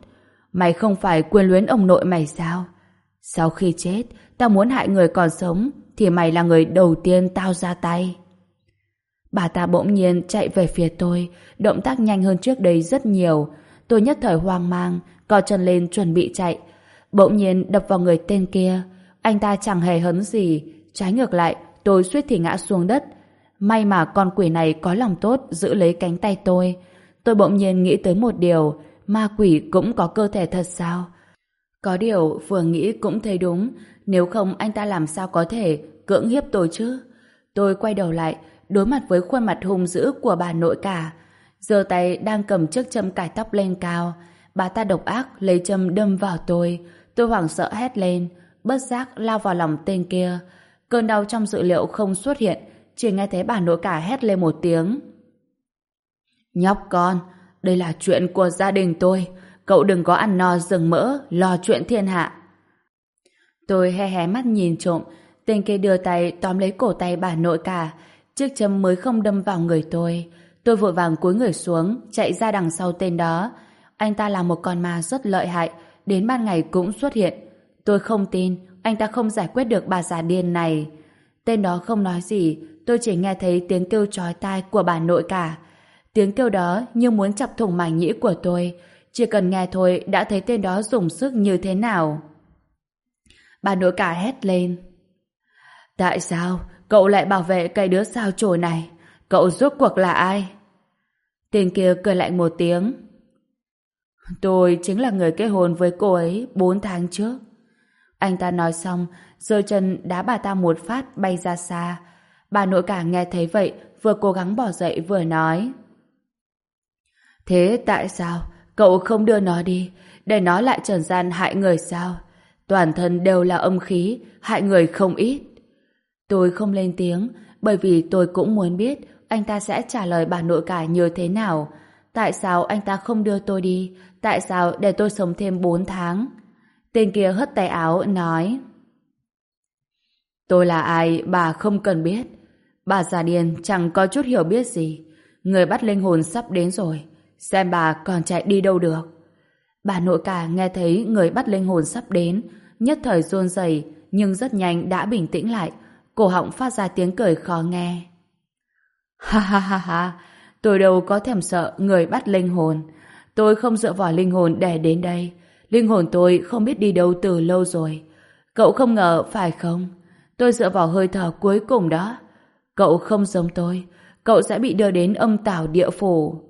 Mày không phải quyến luyến ông nội mày sao? Sau khi chết, tao muốn hại người còn sống, thì mày là người đầu tiên tao ra tay. Bà ta bỗng nhiên chạy về phía tôi, động tác nhanh hơn trước đây rất nhiều. Tôi nhất thời hoang mang, co chân lên chuẩn bị chạy. Bỗng nhiên đập vào người tên kia. Anh ta chẳng hề hấn gì, trái ngược lại, tôi suýt thì ngã xuống đất. May mà con quỷ này có lòng tốt giữ lấy cánh tay tôi. Tôi bỗng nhiên nghĩ tới một điều, ma quỷ cũng có cơ thể thật sao? Có điều vừa nghĩ cũng thấy đúng, nếu không anh ta làm sao có thể cưỡng hiếp tôi chứ? Tôi quay đầu lại, đối mặt với khuôn mặt hung dữ của bà nội cả. Giơ tay đang cầm chiếc châm cài tóc lên cao. Bà ta độc ác lấy châm đâm vào tôi. Tôi hoảng sợ hét lên, bất giác lao vào lòng tên kia. Cơn đau trong dự liệu không xuất hiện, chỉ nghe thấy bà nội cả hét lên một tiếng. Nhóc con, đây là chuyện của gia đình tôi. Cậu đừng có ăn no rừng mỡ, lo chuyện thiên hạ. Tôi hé hé mắt nhìn trộm, tên kia đưa tay tóm lấy cổ tay bà nội cả. Chiếc châm mới không đâm vào người tôi. Tôi vội vàng cúi người xuống, chạy ra đằng sau tên đó. Anh ta là một con ma rất lợi hại, đến ban ngày cũng xuất hiện. Tôi không tin, anh ta không giải quyết được bà già điên này. Tên đó không nói gì, tôi chỉ nghe thấy tiếng kêu chói tai của bà nội cả. Tiếng kêu đó như muốn chọc thủng màng nhĩ của tôi. Chỉ cần nghe thôi đã thấy tên đó dùng sức như thế nào. Bà nội cả hét lên. Tại sao cậu lại bảo vệ cái đứa sao chổi này? Cậu rốt cuộc là ai? Tên kia cười lạnh một tiếng. Tôi chính là người kết hôn với cô ấy bốn tháng trước. Anh ta nói xong, giơ chân đá bà ta một phát bay ra xa. Bà nội cả nghe thấy vậy, vừa cố gắng bỏ dậy vừa nói. Thế tại sao cậu không đưa nó đi, để nó lại trần gian hại người sao? Toàn thân đều là âm khí, hại người không ít. Tôi không lên tiếng, bởi vì tôi cũng muốn biết anh ta sẽ trả lời bà nội cả như thế nào. Tại sao anh ta không đưa tôi đi? Tại sao để tôi sống thêm bốn tháng? Tên kia hất tay áo nói. Tôi là ai bà không cần biết. Bà già điên chẳng có chút hiểu biết gì. Người bắt linh hồn sắp đến rồi, xem bà còn chạy đi đâu được. Bà nội cả nghe thấy người bắt linh hồn sắp đến, nhất thời run rẩy, nhưng rất nhanh đã bình tĩnh lại, cổ họng phát ra tiếng cười khó nghe. Ha ha ha ha, tôi đâu có thèm sợ người bắt linh hồn. Tôi không dựa vào linh hồn để đến đây. Linh hồn tôi không biết đi đâu từ lâu rồi. Cậu không ngờ phải không? Tôi dựa vào hơi thở cuối cùng đó. Cậu không giống tôi, cậu sẽ bị đưa đến âm tảo địa phủ.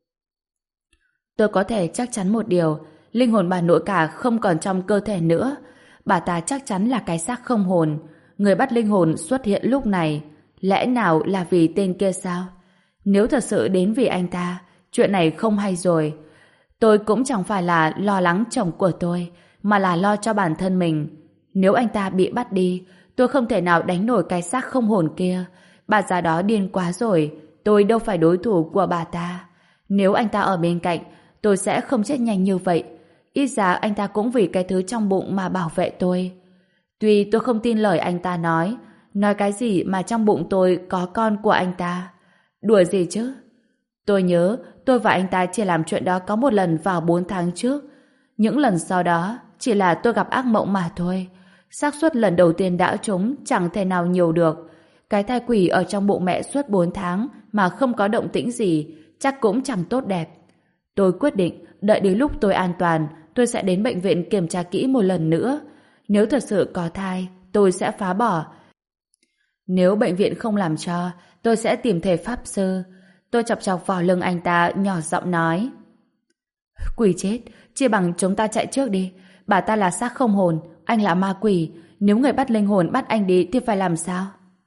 Tôi có thể chắc chắn một điều, linh hồn bà nội cả không còn trong cơ thể nữa. Bà ta chắc chắn là cái xác không hồn. Người bắt linh hồn xuất hiện lúc này, lẽ nào là vì tên kia sao? Nếu thật sự đến vì anh ta, chuyện này không hay rồi. Tôi cũng chẳng phải là lo lắng chồng của tôi, mà là lo cho bản thân mình. Nếu anh ta bị bắt đi, tôi không thể nào đánh nổi cái xác không hồn kia. Bà già đó điên quá rồi, tôi đâu phải đối thủ của bà ta. Nếu anh ta ở bên cạnh, tôi sẽ không chết nhanh như vậy. Ít ra anh ta cũng vì cái thứ trong bụng mà bảo vệ tôi. Tuy tôi không tin lời anh ta nói, nói cái gì mà trong bụng tôi có con của anh ta. Đùa gì chứ? Tôi nhớ tôi và anh ta chỉ làm chuyện đó có một lần vào bốn tháng trước. Những lần sau đó chỉ là tôi gặp ác mộng mà thôi. Xác suất lần đầu tiên đã trúng chẳng thể nào nhiều được. Cái thai quỷ ở trong bụng mẹ suốt bốn tháng mà không có động tĩnh gì, chắc cũng chẳng tốt đẹp. Tôi quyết định đợi đến lúc tôi an toàn, tôi sẽ đến bệnh viện kiểm tra kỹ một lần nữa. Nếu thật sự có thai, tôi sẽ phá bỏ. Nếu bệnh viện không làm cho, tôi sẽ tìm thầy pháp sư. Tôi chọc chọc vào lưng anh ta, nhỏ giọng nói. Quỷ chết, chia bằng chúng ta chạy trước đi. Bà ta là xác không hồn, anh là ma quỷ. Nếu người bắt linh hồn bắt anh đi thì phải làm sao?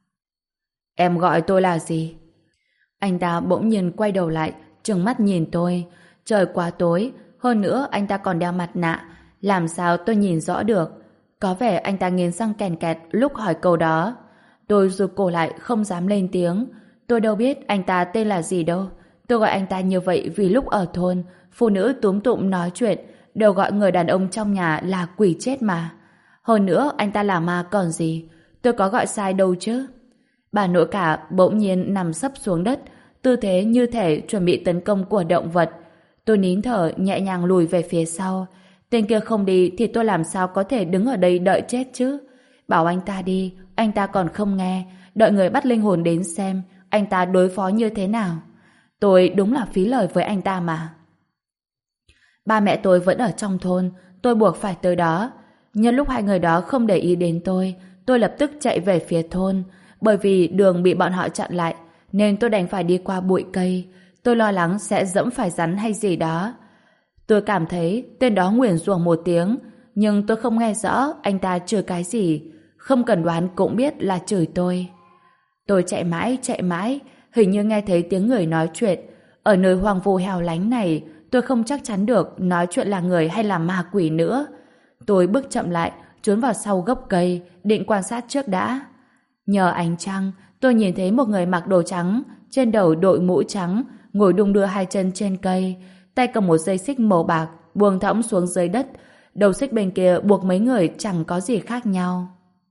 Em gọi tôi là gì? Anh ta bỗng nhiên quay đầu lại, trừng mắt nhìn tôi. Trời quá tối, hơn nữa anh ta còn đeo mặt nạ, làm sao tôi nhìn rõ được? Có vẻ anh ta nghiến răng kèn kẹt lúc hỏi câu đó. Tôi rụt cổ lại không dám lên tiếng. Tôi đâu biết anh ta tên là gì đâu. Tôi gọi anh ta như vậy vì lúc ở thôn, phụ nữ túm tụm nói chuyện đều gọi người đàn ông trong nhà là quỷ chết mà. Hơn nữa anh ta là ma còn gì. Tôi có gọi sai đâu chứ. Bà nội cả bỗng nhiên nằm sấp xuống đất, tư thế như thể chuẩn bị tấn công của động vật. Tôi nín thở nhẹ nhàng lùi về phía sau. Tên kia không đi thì tôi làm sao có thể đứng ở đây đợi chết chứ? Bảo anh ta đi, anh ta còn không nghe, đợi người bắt linh hồn đến xem anh ta đối phó như thế nào. Tôi đúng là phí lời với anh ta mà. Ba mẹ tôi vẫn ở trong thôn, tôi buộc phải tới đó. Nhân lúc hai người đó không để ý đến tôi, tôi lập tức chạy về phía thôn. Bởi vì đường bị bọn họ chặn lại, nên tôi đành phải đi qua bụi cây. Tôi lo lắng sẽ dẫm phải rắn hay gì đó. Tôi cảm thấy tên đó nguyền rủa một tiếng, nhưng tôi không nghe rõ anh ta chửi cái gì. Không cần đoán cũng biết là chửi tôi. Tôi chạy mãi, chạy mãi, hình như nghe thấy tiếng người nói chuyện. Ở nơi hoang vu hẻo lánh này, tôi không chắc chắn được nói chuyện là người hay là ma quỷ nữa. Tôi bước chậm lại, trốn vào sau gốc cây, định quan sát trước đã. Nhờ ánh trăng, tôi nhìn thấy một người mặc đồ trắng, trên đầu đội mũ trắng, ngồi đung đưa hai chân trên cây, tay cầm một dây xích màu bạc, buông thõng xuống dưới đất. Đầu xích bên kia buộc mấy người chẳng có gì khác nhau.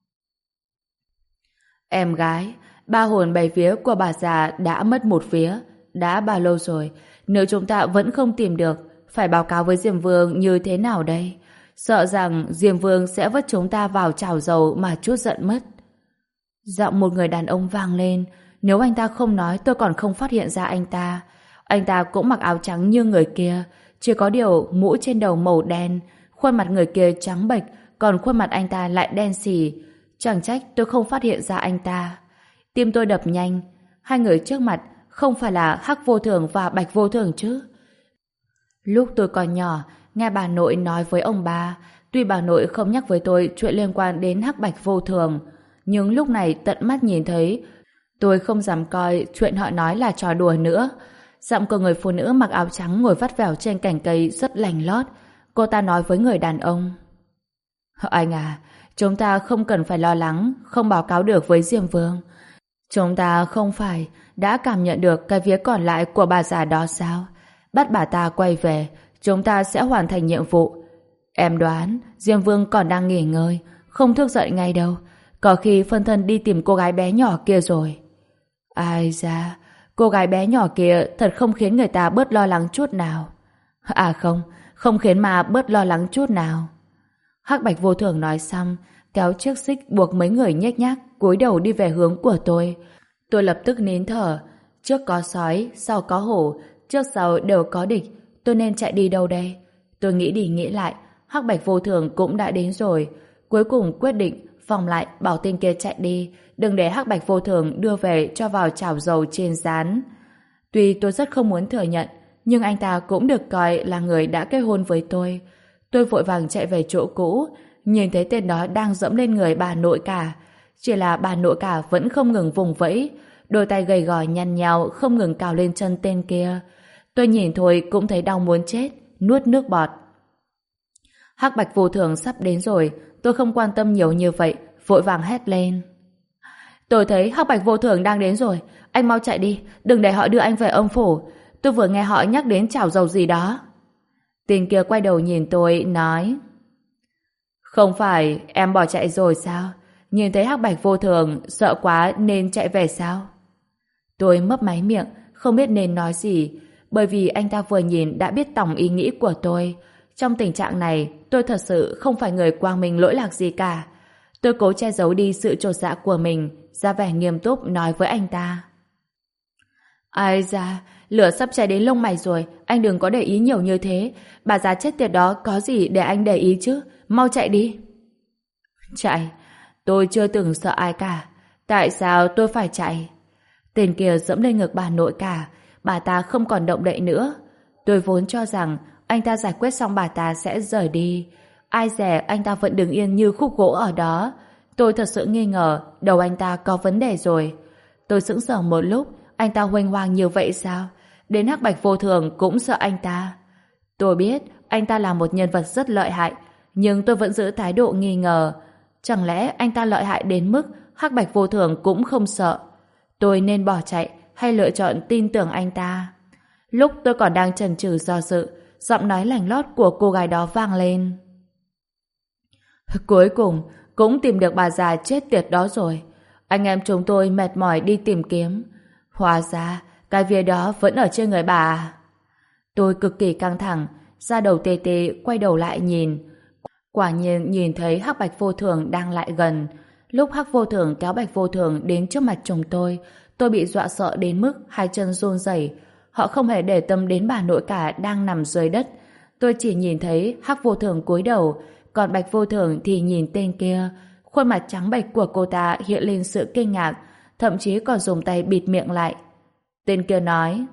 Em gái, ba hồn bảy vía của bà già đã mất một vía. Đã bao lâu rồi? Nếu chúng ta vẫn không tìm được, phải báo cáo với Diêm Vương như thế nào đây? Sợ rằng Diêm Vương sẽ vất chúng ta vào chảo dầu mà chút giận mất. Giọng một người đàn ông vang lên. Nếu anh ta không nói, tôi còn không phát hiện ra anh ta. Anh ta cũng mặc áo trắng như người kia, chỉ có điều mũ trên đầu màu đen. Khuôn mặt người kia trắng bệch, còn khuôn mặt anh ta lại đen xì. Chẳng trách tôi không phát hiện ra anh ta. Tim tôi đập nhanh. Hai người trước mặt không phải là Hắc Vô Thường và Bạch Vô Thường chứ? Lúc tôi còn nhỏ, nghe bà nội nói với ông bà, tuy bà nội không nhắc với tôi chuyện liên quan đến Hắc Bạch Vô Thường, nhưng lúc này tận mắt nhìn thấy, tôi không dám coi chuyện họ nói là trò đùa nữa. Giọng của người phụ nữ mặc áo trắng ngồi vắt vẻo trên cành cây rất lành lót. Cô ta nói với người đàn ông: Anh à, chúng ta không cần phải lo lắng, không báo cáo được với Diêm Vương. Chúng ta không phải đã cảm nhận được cái vía còn lại của bà già đó sao? Bắt bà ta quay về, chúng ta sẽ hoàn thành nhiệm vụ. Em đoán Diêm Vương còn đang nghỉ ngơi, không thức dậy ngay đâu. Có khi phân thân đi tìm cô gái bé nhỏ kia rồi. Ai da, cô gái bé nhỏ kia thật không khiến người ta bớt lo lắng chút nào. À không, không khiến mà bớt lo lắng chút nào. Hắc Bạch Vô Thường nói xong, kéo chiếc xích buộc mấy người nhếch nhác cúi đầu đi về hướng của tôi. Tôi lập tức nín thở. Trước có sói, sau có hổ, trước sau đều có địch. Tôi nên chạy đi đâu đây? Tôi nghĩ đi nghĩ lại, Hắc Bạch Vô Thường cũng đã đến rồi. Cuối cùng quyết định vòng lại bảo tên kia chạy đi, đừng để Hắc Bạch Vô Thường đưa về cho vào chảo dầu trên rán. Tuy tôi rất không muốn thừa nhận, nhưng anh ta cũng được coi là người đã kết hôn với tôi. Tôi vội vàng chạy về chỗ cũ, nhìn thấy tên đó đang dẫm lên người bà nội cả. Chỉ là bà nội cả vẫn không ngừng vùng vẫy, đôi tay gầy gò nhăn nhao không ngừng cào lên chân tên kia. Tôi nhìn thôi cũng thấy đau muốn chết, nuốt nước bọt. Hắc Bạch Vô Thường sắp đến rồi, tôi không quan tâm nhiều như vậy, vội vàng hét lên: Tôi thấy Hắc Bạch Vô Thường đang đến rồi, anh mau chạy đi, đừng để họ đưa anh về âm phủ. Tôi vừa nghe họ nhắc đến chảo dầu gì đó. Tên kia quay đầu nhìn tôi, nói: Không phải em bỏ chạy rồi sao? Nhìn thấy Hắc Bạch Vô Thường sợ quá nên chạy về sao? Tôi mấp máy miệng, không biết nên nói gì, bởi vì anh ta vừa nhìn đã biết tổng ý nghĩ của tôi. Trong tình trạng này, tôi thật sự không phải người quang minh lỗi lạc gì cả. Tôi cố che giấu đi sự chột dạ của mình, ra vẻ nghiêm túc nói với anh ta: Ai da, lửa sắp cháy đến lông mày rồi, anh đừng có để ý nhiều như thế. Bà già chết tiệt đó có gì để anh để ý chứ, mau chạy đi. Chạy? Tôi chưa từng sợ ai cả. Tại sao tôi phải chạy? Tên kia dẫm lên ngực bà nội cả, bà ta không còn động đậy nữa. Tôi vốn cho rằng anh ta giải quyết xong bà ta sẽ rời đi. Ai dè anh ta vẫn đứng yên như khúc gỗ ở đó. Tôi thật sự nghi ngờ đầu anh ta có vấn đề rồi. Tôi sững sờ một lúc, anh ta huênh hoang như vậy sao? Đến Hắc Bạch Vô Thường cũng sợ anh ta. Tôi biết anh ta là một nhân vật rất lợi hại, nhưng tôi vẫn giữ thái độ nghi ngờ. Chẳng lẽ anh ta lợi hại đến mức Hắc Bạch Vô Thường cũng không sợ? Tôi nên bỏ chạy hay lựa chọn tin tưởng anh ta? Lúc tôi còn đang chần chừ do dự, giọng nói lành lót của cô gái đó vang lên: Cuối cùng cũng tìm được bà già chết tiệt đó rồi. Anh em chúng tôi mệt mỏi đi tìm kiếm, hóa ra cái vía đó vẫn ở trên người bà à? Tôi cực kỳ căng thẳng, da đầu tê tê quay đầu lại nhìn. Quả nhiên nhìn thấy Hắc Bạch Vô Thường đang lại gần. Lúc Hắc Vô Thường kéo Bạch Vô Thường đến trước mặt chúng tôi, tôi bị dọa sợ đến mức hai chân run rẩy. Họ không hề để tâm đến bà nội cả đang nằm dưới đất. Tôi chỉ nhìn thấy Hắc Vô Thường cúi đầu, còn Bạch Vô Thường thì nhìn tên kia. Khuôn mặt trắng bệch của cô ta hiện lên sự kinh ngạc, thậm chí còn dùng tay bịt miệng lại. Tên kia nói: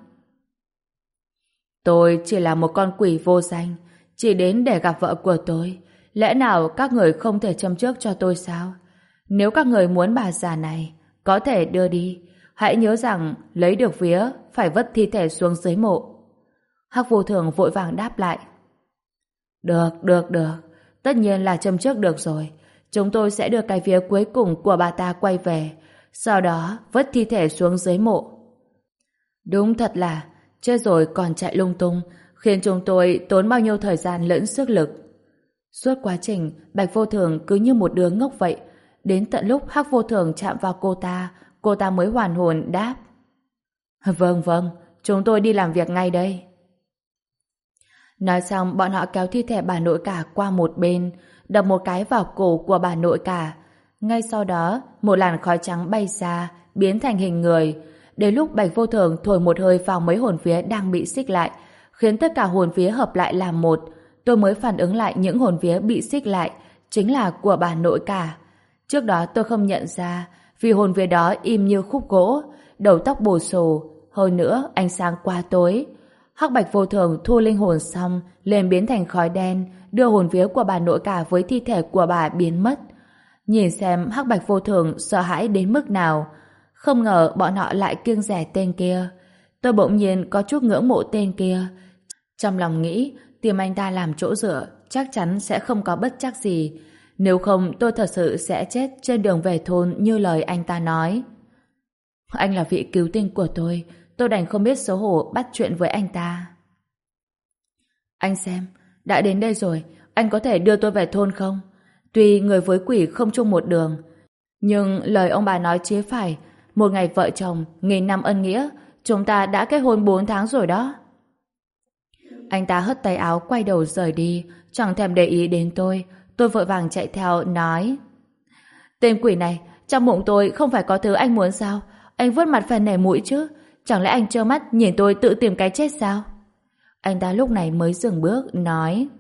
Tôi chỉ là một con quỷ vô danh, chỉ đến để gặp vợ của tôi. Lẽ nào các người không thể châm trước cho tôi sao? Nếu các người muốn bà già này, có thể đưa đi. Hãy nhớ rằng lấy được vía phải vứt thi thể xuống dưới mộ. Hắc Vô Thường vội vàng đáp lại: Được, được, được. Tất nhiên là châm trước được rồi. Chúng tôi sẽ đưa cái vía cuối cùng của bà ta quay về, sau đó vứt thi thể xuống dưới mộ. Đúng thật là chết rồi còn chạy lung tung, khiến chúng tôi tốn bao nhiêu thời gian lẫn sức lực. Suốt quá trình, Bạch Vô Thường cứ như một đứa ngốc vậy. Đến tận lúc Hắc Vô Thường chạm vào cô ta, cô ta mới hoàn hồn đáp: Vâng, vâng, chúng tôi đi làm việc ngay đây. Nói xong, bọn họ kéo thi thể bà nội cả qua một bên, đập một cái vào cổ của bà nội cả. Ngay sau đó, một làn khói trắng bay ra, biến thành hình người. Đến lúc Bạch Vô Thường thổi một hơi vào mấy hồn vía đang bị xích lại, khiến tất cả hồn vía hợp lại làm một, tôi mới phản ứng lại những hồn vía bị xích lại chính là của bà nội cả. Trước đó tôi không nhận ra, vì hồn vía đó im như khúc gỗ, đầu tóc bù xù, hơn nữa ánh sáng quá tối. Hắc Bạch Vô Thường thu linh hồn xong, liền biến thành khói đen, đưa hồn vía của bà nội cả với thi thể của bà biến mất. Nhìn xem Hắc Bạch Vô Thường sợ hãi đến mức nào. Không ngờ bọn họ lại kiêng dè tên kia. Tôi bỗng nhiên có chút ngưỡng mộ tên kia. Trong lòng nghĩ, tìm anh ta làm chỗ dựa, chắc chắn sẽ không có bất trắc gì. Nếu không, tôi thật sự sẽ chết trên đường về thôn như lời anh ta nói. Anh là vị cứu tinh của tôi, tôi đành không biết xấu hổ bắt chuyện với anh ta. Anh xem, đã đến đây rồi, anh có thể đưa tôi về thôn không? Tuy người với quỷ không chung một đường, nhưng lời ông bà nói chí phải, một ngày vợ chồng, nghìn năm ân nghĩa, chúng ta đã kết hôn bốn tháng rồi đó. Anh ta hất tay áo quay đầu rời đi, chẳng thèm để ý đến tôi. Tôi vội vàng chạy theo, nói: Tên quỷ này, trong bụng tôi không phải có thứ anh muốn sao? Anh vuốt mặt phải nể mũi chứ? Chẳng lẽ anh trơ mắt nhìn tôi tự tìm cái chết sao? Anh ta lúc này mới dừng bước, nói: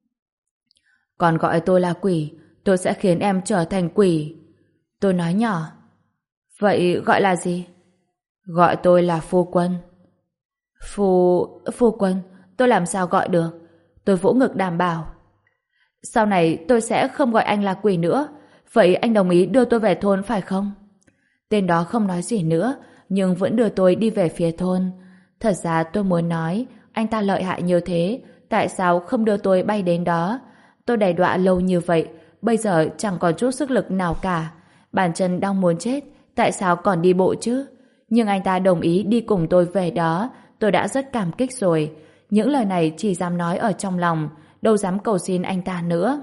Còn gọi tôi là quỷ, tôi sẽ khiến em trở thành quỷ. Tôi nói nhỏ: Vậy gọi là gì? Gọi tôi là phu quân. Phu... phu quân, tôi làm sao gọi được? Tôi vỗ ngực đảm bảo: Sau này tôi sẽ không gọi anh là quỷ nữa. Vậy anh đồng ý đưa tôi về thôn phải không? Tên đó không nói gì nữa, nhưng vẫn đưa tôi đi về phía thôn. Thật ra tôi muốn nói, anh ta lợi hại như thế, tại sao không đưa tôi bay đến đó? Tôi đày đọa lâu như vậy, bây giờ chẳng còn chút sức lực nào cả. Bàn chân đang muốn chết, tại sao còn đi bộ chứ? Nhưng anh ta đồng ý đi cùng tôi về đó, tôi đã rất cảm kích rồi. Những lời này chỉ dám nói ở trong lòng, đâu dám cầu xin anh ta nữa.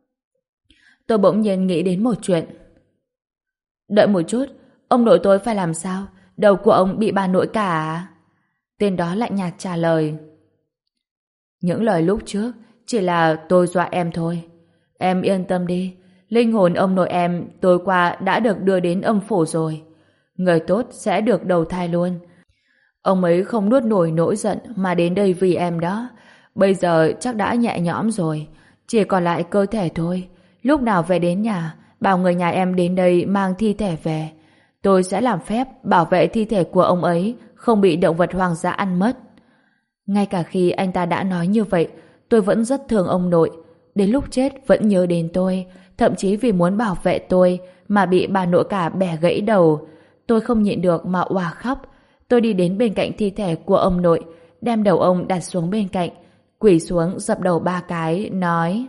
Tôi bỗng nhiên nghĩ đến một chuyện. Đợi một chút, ông nội tôi phải làm sao? Đầu của ông bị bà nội cả à? Tên đó lạnh nhạt trả lời: Những lời lúc trước chỉ là tôi dọa em thôi. Em yên tâm đi, linh hồn ông nội em tối qua đã được đưa đến âm phủ rồi. Người tốt sẽ được đầu thai luôn. Ông ấy không nuốt nổi nỗi giận mà đến đây vì em đó. Bây giờ chắc đã nhẹ nhõm rồi, chỉ còn lại cơ thể thôi. Lúc nào về đến nhà, bảo người nhà em đến đây mang thi thể về. Tôi sẽ làm phép bảo vệ thi thể của ông ấy không bị động vật hoang dã ăn mất. Ngay cả khi anh ta đã nói như vậy, tôi vẫn rất thương ông nội. Đến lúc chết vẫn nhớ đến tôi, thậm chí vì muốn bảo vệ tôi mà bị bà nội cả bẻ gãy đầu. Tôi không nhịn được mà òa khóc. Tôi đi đến bên cạnh thi thể của ông nội, đem đầu ông đặt xuống bên cạnh, quỳ xuống dập đầu ba cái, nói: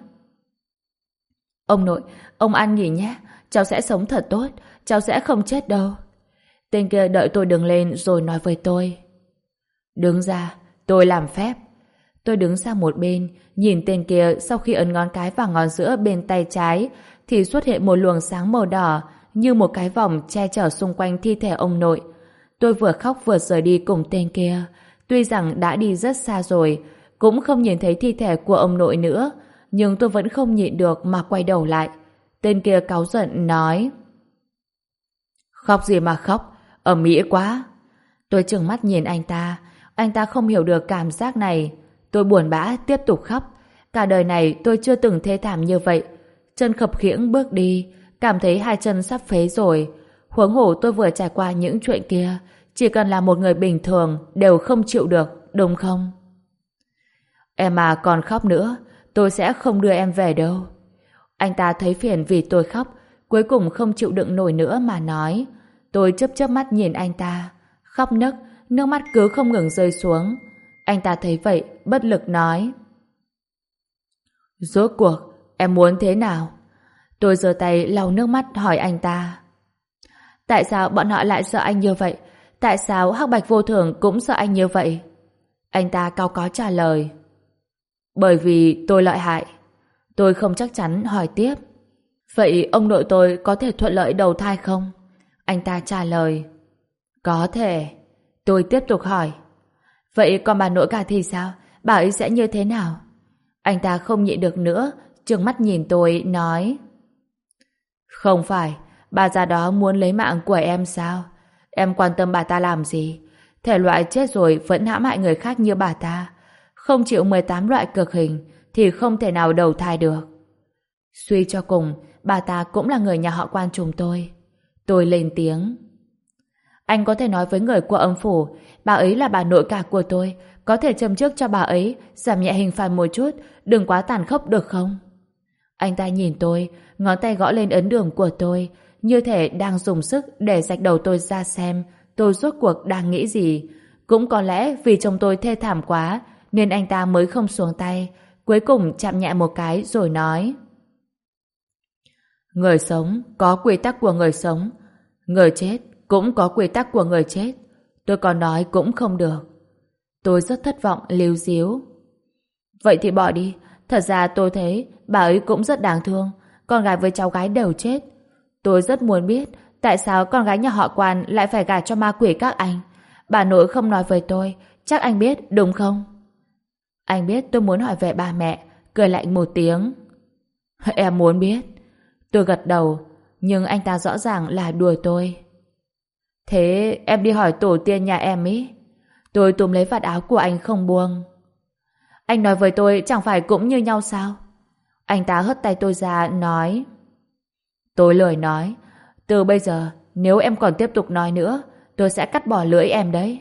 Ông nội, ông ăn nghỉ nhé, cháu sẽ sống thật tốt, cháu sẽ không chết đâu. Tên kia đợi tôi đứng lên rồi nói với tôi: Đứng ra, tôi làm phép. Tôi đứng sang một bên, nhìn tên kia. Sau khi ấn ngón cái vào ngón giữa bên tay trái thì xuất hiện một luồng sáng màu đỏ như một cái vòng che chở xung quanh thi thể ông nội. Tôi vừa khóc vừa rời đi cùng tên kia. Tuy rằng đã đi rất xa rồi, cũng không nhìn thấy thi thể của ông nội nữa, nhưng tôi vẫn không nhịn được mà quay đầu lại. Tên kia cáu giận nói: Khóc gì mà khóc, ầm ĩ quá. Tôi trừng mắt nhìn anh ta, anh ta không hiểu được cảm giác này. Tôi buồn bã tiếp tục khóc. Cả đời này tôi chưa từng thê thảm như vậy. Chân khập khiễng bước đi, cảm thấy hai chân sắp phế rồi. Huống hồ tôi vừa trải qua những chuyện kia, chỉ cần là một người bình thường đều không chịu được, đúng không? Em mà còn khóc nữa, tôi sẽ không đưa em về đâu. Anh ta thấy phiền vì tôi khóc, cuối cùng không chịu đựng nổi nữa mà nói. Tôi chớp chớp mắt nhìn anh ta, khóc nấc, nước mắt cứ không ngừng rơi xuống. Anh ta thấy vậy, bất lực nói: Rốt cuộc, em muốn thế nào? Tôi giơ tay lau nước mắt hỏi anh ta: Tại sao bọn họ lại sợ anh như vậy? Tại sao Hắc Bạch Vô Thường cũng sợ anh như vậy? Anh ta cau có trả lời: Bởi vì tôi lợi hại. Tôi không chắc chắn hỏi tiếp: Vậy ông nội tôi có thể thuận lợi đầu thai không? Anh ta trả lời: Có thể. Tôi tiếp tục hỏi: Vậy còn bà nội cả thì sao? Bà ấy sẽ như thế nào? Anh ta không nhịn được nữa, trừng mắt nhìn tôi, nói: Không phải, bà già đó muốn lấy mạng của em sao? Em quan tâm bà ta làm gì? Thể loại chết rồi vẫn hãm hại người khác như bà ta, không chịu mười tám loại cực hình thì không thể nào đầu thai được. Suy cho cùng, bà ta cũng là người nhà họ Quan chúng tôi. Tôi lên tiếng: Anh có thể nói với người của âm phủ, bà ấy là bà nội cả của tôi, có thể châm trước cho bà ấy, giảm nhẹ hình phạt một chút, đừng quá tàn khốc được không? Anh ta nhìn tôi, ngón tay gõ lên ấn đường của tôi, như thể đang dùng sức để rạch đầu tôi ra xem tôi rốt cuộc đang nghĩ gì. Cũng có lẽ vì chồng tôi thê thảm quá, nên anh ta mới không xuống tay, cuối cùng chạm nhẹ một cái rồi nói: Người sống có quy tắc của người sống, người chết cũng có quy tắc của người chết. Tôi còn nói cũng không được. Tôi rất thất vọng, líu díu: Vậy thì bỏ đi. Thật ra tôi thấy bà ấy cũng rất đáng thương, con gái với cháu gái đều chết. Tôi rất muốn biết tại sao con gái nhà họ Quan lại phải gả cho ma quỷ các anh. Bà nội không nói với tôi, chắc anh biết đúng không? Anh biết tôi muốn hỏi về ba mẹ, cười lạnh một tiếng: Em muốn biết. Tôi gật đầu, nhưng anh ta rõ ràng là đùa tôi. Thế em đi hỏi tổ tiên nhà em ý. Tôi túm lấy vạt áo của anh không buông. Anh nói với tôi chẳng phải cũng như nhau sao? Anh ta hất tay tôi ra, nói: Tôi lười nói. Từ bây giờ, nếu em còn tiếp tục nói nữa, tôi sẽ cắt bỏ lưỡi em đấy.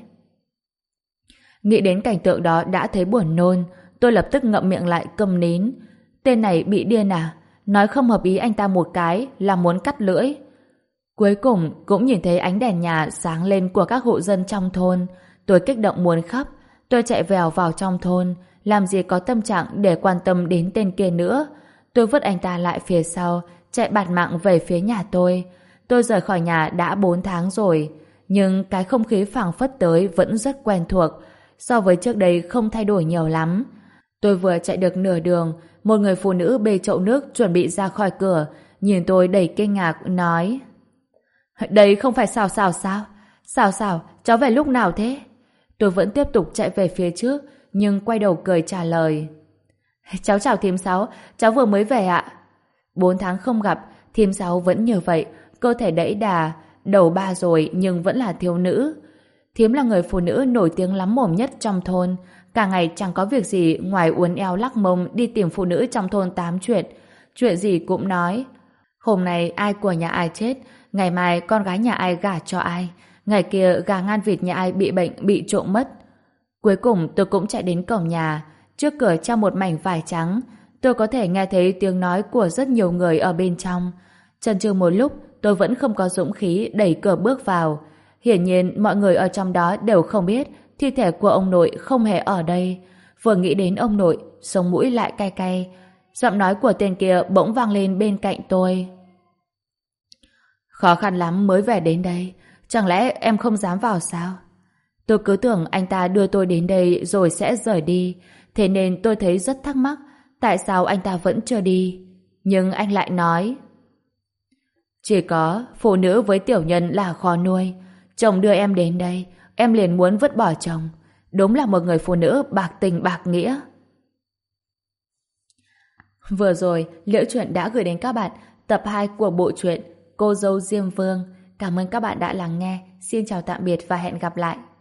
Nghĩ đến cảnh tượng đó đã thấy buồn nôn, tôi lập tức ngậm miệng lại câm nín. Tên này bị điên à? Nói không hợp ý anh ta một cái là muốn cắt lưỡi. Cuối cùng cũng nhìn thấy ánh đèn nhà sáng lên của các hộ dân trong thôn. Tôi kích động muốn khóc. Tôi chạy vèo vào trong thôn, làm gì có tâm trạng để quan tâm đến tên kia nữa. Tôi vứt anh ta lại phía sau, chạy bạt mạng về phía nhà tôi. Tôi rời khỏi nhà đã bốn tháng rồi, nhưng cái không khí phảng phất tới vẫn rất quen thuộc, so với trước đây không thay đổi nhiều lắm. Tôi vừa chạy được nửa đường, một người phụ nữ bê chậu nước chuẩn bị ra khỏi cửa, nhìn tôi đầy kinh ngạc, nói: Đây không phải Sào Sào sao? Sào Sào, cháu về lúc nào thế? Tôi vẫn tiếp tục chạy về phía trước, nhưng quay đầu cười trả lời: Cháu chào thím Sáu, cháu vừa mới về ạ. Bốn tháng không gặp, thím Sáu vẫn như vậy, cơ thể đẫy đà, đầu ba rồi nhưng vẫn là thiếu nữ. Thím là người phụ nữ nổi tiếng lắm mồm nhất trong thôn, cả ngày chẳng có việc gì ngoài uốn eo lắc mông đi tìm phụ nữ trong thôn tám chuyện, chuyện gì cũng nói. Hôm nay ai của nhà ai chết, ngày mai con gái nhà ai gả cho ai, ngày kia gà ngan vịt nhà ai bị bệnh, bị trộm mất. Cuối cùng tôi cũng chạy đến cổng nhà, trước cửa treo một mảnh vải trắng. Tôi có thể nghe thấy tiếng nói của rất nhiều người ở bên trong. Chần chừ một lúc, tôi vẫn không có dũng khí đẩy cửa bước vào. Hiển nhiên mọi người ở trong đó đều không biết thi thể của ông nội không hề ở đây. Vừa nghĩ đến ông nội, sống mũi lại cay cay. Giọng nói của tên kia bỗng vang lên bên cạnh tôi: Khó khăn lắm mới về đến đây, chẳng lẽ em không dám vào sao? Tôi cứ tưởng anh ta đưa tôi đến đây rồi sẽ rời đi, thế nên tôi thấy rất thắc mắc tại sao anh ta vẫn chưa đi. Nhưng anh lại nói: Chỉ có phụ nữ với tiểu nhân là khó nuôi. Chồng đưa em đến đây, em liền muốn vứt bỏ chồng. Đúng là một người phụ nữ bạc tình bạc nghĩa. Vừa rồi, Liễu Chuyện đã gửi đến các bạn tập hai của bộ truyện Cô dâu Diêm Vương. Cảm ơn các bạn đã lắng nghe. Xin chào tạm biệt và hẹn gặp lại.